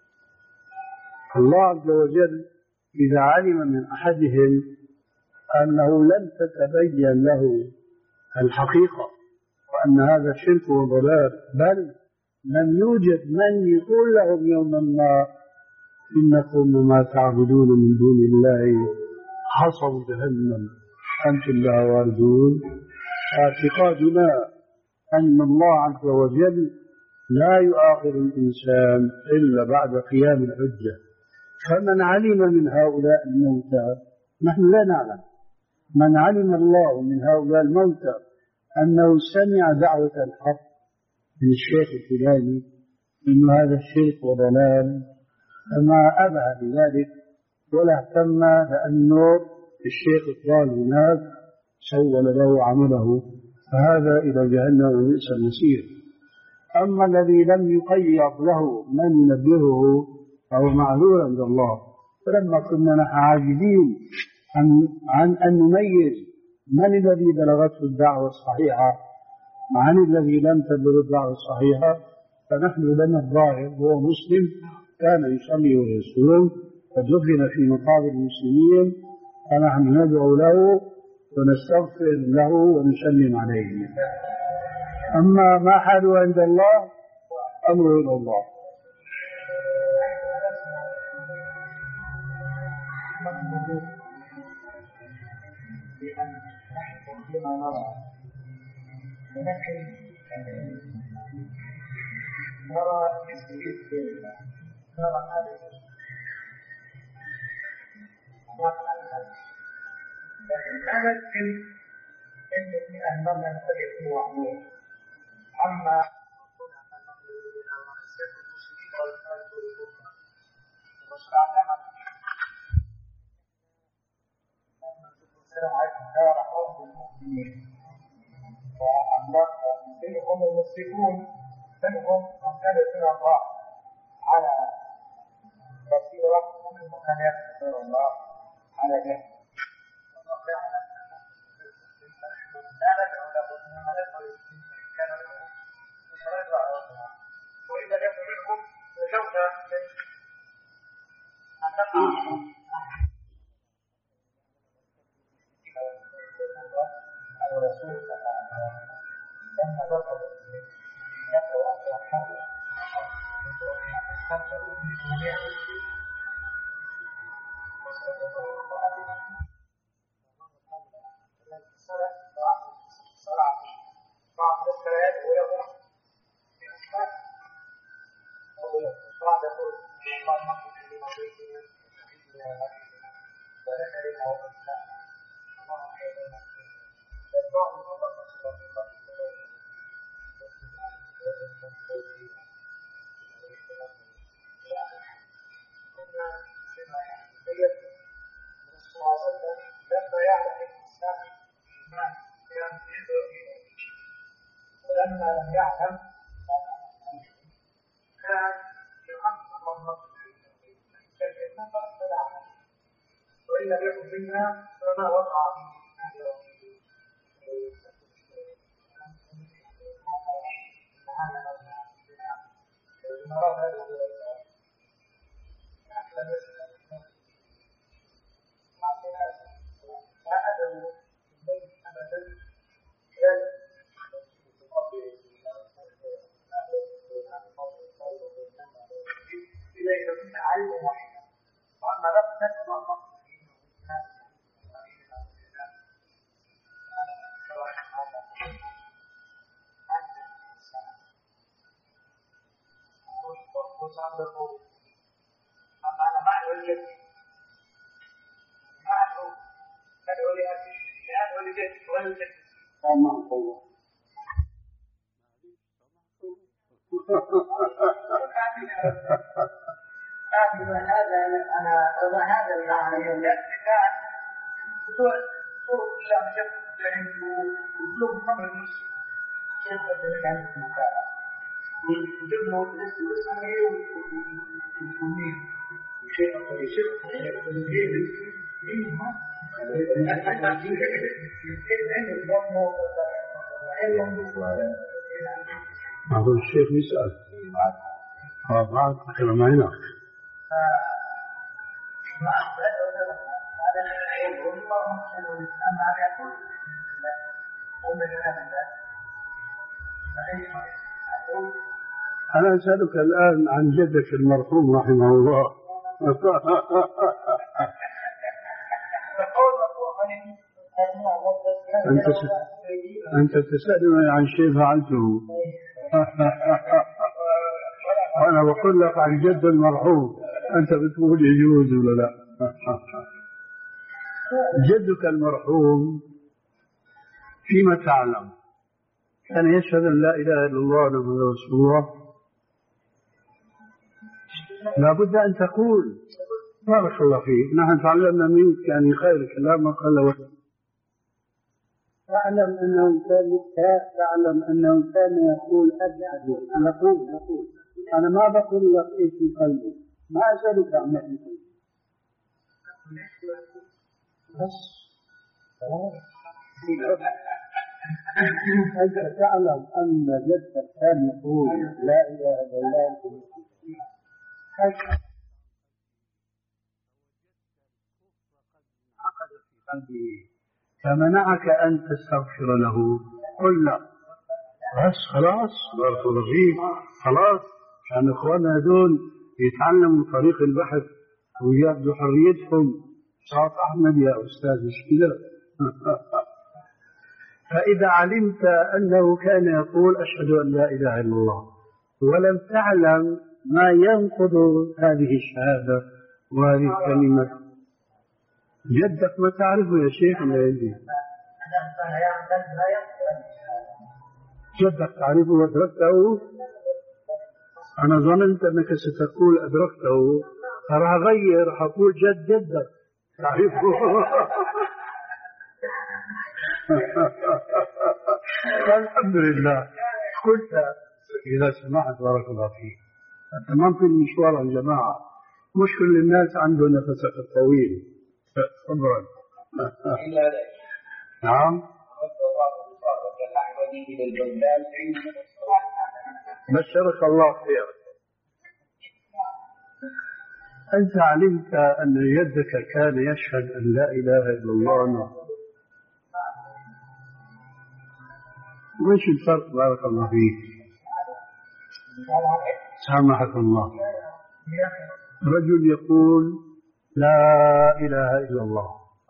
الله عز وجل إذا علم من أحدهم أنه لم تتبين له الحقيقة وأن هذا شرك وضلال، بل لم يوجد من يقول لهم يوما ما إنكم وما تعبدون من دون الله حصب جهنم أنتم لها واردون، اعتقادنا أن الله عز وجل لا يؤاخذ الإنسان إلا بعد قيام الحجة. فمن علم من هؤلاء الموتى، نحن لا نعلم، من علم الله من هؤلاء الموتى أنه سمع دعوة الحق من الشيخ الفلاني إن هذا الشرك وضلال، فما أبعد بذلك ولا اهتم، لأنه الشيخ الضال هناك سول له عمله، فهذا إلى جهنم وبئس المصير. أما الذي لم يقيض له من ينبهه فهو معذور عند الله. فلما كنا نحن عاجزين عن, عن أن نميز من الذي بلغته الدعوة الصحيحة عن الذي لم تبلغ الدعوة الصحيحة، فنحن لنا الظاهر هو مسلم كان يصلي ويصوم ودفن في مقابر المسلمين، فنحن ندعو له ونستغفر له ونسلم عليه. أما ما حاله عند الله أمره إلى الله. فيما نرى، ولكن نرى تسكيت نرى هذا لكن لا يمكن أن نختلف معه عما ومنهم المسلمون منهم من كان يدعو الله على بصيرة ومنهم من يدعو الله على جهل. لا ندعو له انما ندعو كان له واذا لم منهم رجونا ان نقع الرسول صلى الله عليه وسلم لما ذكر يدعو ان يحرر خمسه من بعض الذكريات ويضع في أسماء بعض يقول الله نقل في مضيئنا وذكرنا ومسنا الله حيثنا يدعو من الله صلى الله عليه وسلم لما يعلم الإنسان ما كان يدعو إليه ولما لم يعلم كان يحقق الله كلمة فدعنا وإن لم يكن منا فما وقع به لا أدعو إليه أبدا إليه من علم واحد وأما ربنا فما أما أنا ما أدعو لجدي ما أدعو أدعو لأبي لا أدعو لجدي ولا لجدي ما هو هذا أنا هذا المعنى الابتداء طرق إلى أن يكون عنده أسلوب نظري كيف كان المكان وجبنا اسمه ويسميه شيء شيء هذا الشيخ يسأل بعد آخر ما هناك أنا أسألك الآن عن جدك المرحوم رحمه الله. أنت أنت تسألني عن شيء فعلته وأنا بقول لك عن جد المرحوم، أنت بتقول يجوز ولا لا؟ جدك المرحوم فيما تعلم كان يشهد أن لا إله إلا الله وأن محمدا رسول الله. لا بد أن تقول بارك الله فيك نحن تعلمنا منك يعني خير الكلام ما قال وجه. تعلم أنه كان تعلم أنه كان يقول أشهد يقول يقول أنا ما بقول لك إيش في قلبي، ما أسألك عن في قلبي بس أنت تعلم أن جدك كان يقول لا إله إلا الله عقد في قلبه فمنعك أن تستغفر له. قل لا بس خلاص بارك الله فيك خلاص كان إخواننا هذول يتعلموا طريق البحث وياخذوا حريتهم. صوت أحمد يا أستاذ مش كده فإذا علمت أنه كان يقول أشهد أن لا إله إلا الله ولم تعلم ما ينقض هذه الشهادة وهذه الكلمة، جدك ما تعرفه يا شيخ ولا يدي؟ جدك تعرفه وأدركته؟ أنا ظننت أنك ستقول أدركته، راح أغير راح أقول جد جدك تعرفه. الحمد لله. قلت إذا سمحت بارك الله فيك، أنت ما في المشوار يا جماعة، مش كل الناس عنده نفسك الطويل. صبرا. نعم. بشرك الله خير. أنت علمت أن يدك كان يشهد أن لا إله إلا الله، وش الفرق بارك الله فيك؟ سامحك الله. رجل يقول لا إله إلا الله،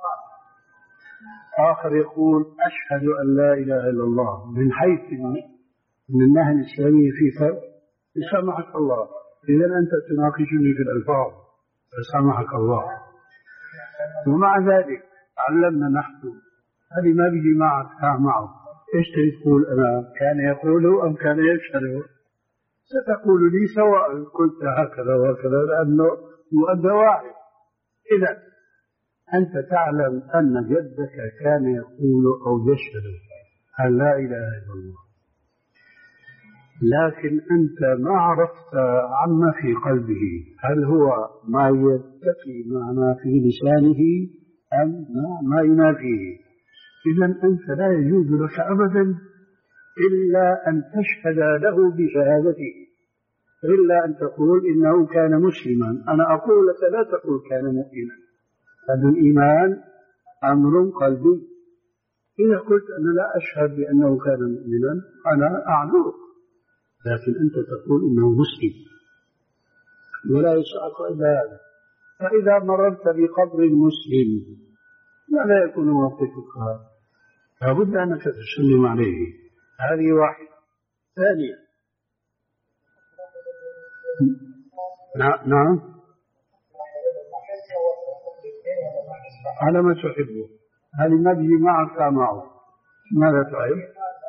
آخر يقول أشهد أن لا إله إلا الله. من حيث من الناحية الإسلامية في فرق. سامحك الله. إذا أنت تناقشني في الألفاظ، فسامحك الله. ومع ذلك علمنا نحن هذه ما بيجي معك معه. إيش تقول أنا كان يقول أم كان يشهد؟ ستقول لي سواء قلت هكذا وهكذا لأنه مؤدى واحد. إذا أنت تعلم أن جدك كان يقول أو يشهد أن لا إله إلا الله، لكن أنت ما عرفت عما في قلبه، هل هو ما يتفي مع ما في لسانه أم ما ينافيه. إذا أنت لا يجوز لك أبدا إلا أن تشهد له بشهادته، إلا أن تقول إنه كان مسلما. أنا أقول لك لا تقول كان مؤمنا، هذا الإيمان أمر قلبي. إذا قلت أنا لا أشهد بأنه كان مؤمنا أنا أعذرك، لكن أنت تقول إنه مسلم ولا يسعك إلا هذا. فإذا مررت بقبر المسلم ماذا يكون موقفك؟ لابد أنك تسلم عليه. هذه واحدة. ثانيا نعم على ما تحبه، هذه ما بيجي معك معه. ماذا تحب؟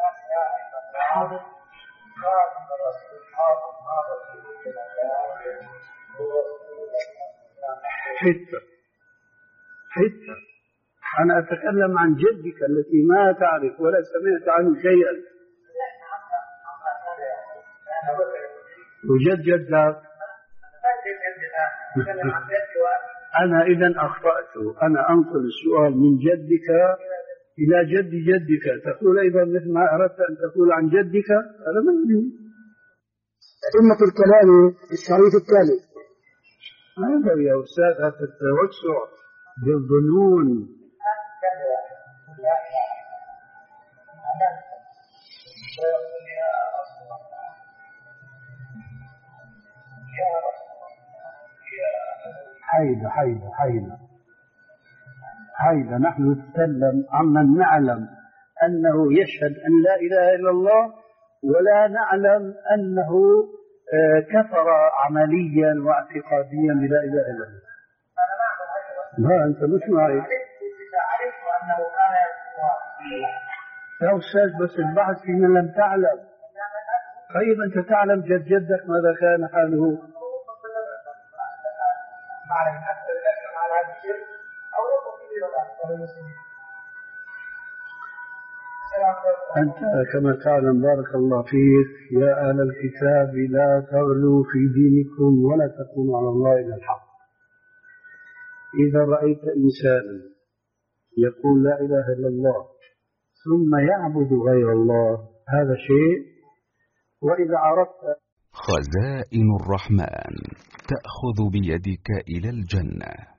حتى حتى أنا أتكلم عن جدك التي ما تعرف ولا سمعت عنه شيئا، وجد جدك. أنا إذن أخطأت، أنا أنقل السؤال من جدك إلى جد جدك، تقول أيضا مثل ما أردت أن تقول عن جدك. هذا ما يجوز. أئمة الكلام الشريف الثالث. هذا يا أستاذ هذا التوسع بالظنون. حيدة حيدة حيدة حيدة نحن نتكلم عمن نعلم أنه يشهد أن لا إله إلا الله، ولا نعلم أنه كفر عمليا واعتقاديا بلا إله إلا الله. لا أنت مش معي يا أستاذ، بس البحث في من لم تعلم. طيب أنت تعلم جد جدك ماذا كان حاله؟ أنت كما تعلم بارك الله فيك يا أهل الكتاب لا تغلوا في دينكم ولا تقولوا على الله إلا الحق. إذا رأيت إنسانا يقول لا إله إلا الله ثم يعبد غير الله هذا شيء. وإذا عرفت خزائن الرحمن تأخذ بيدك إلى الجنة.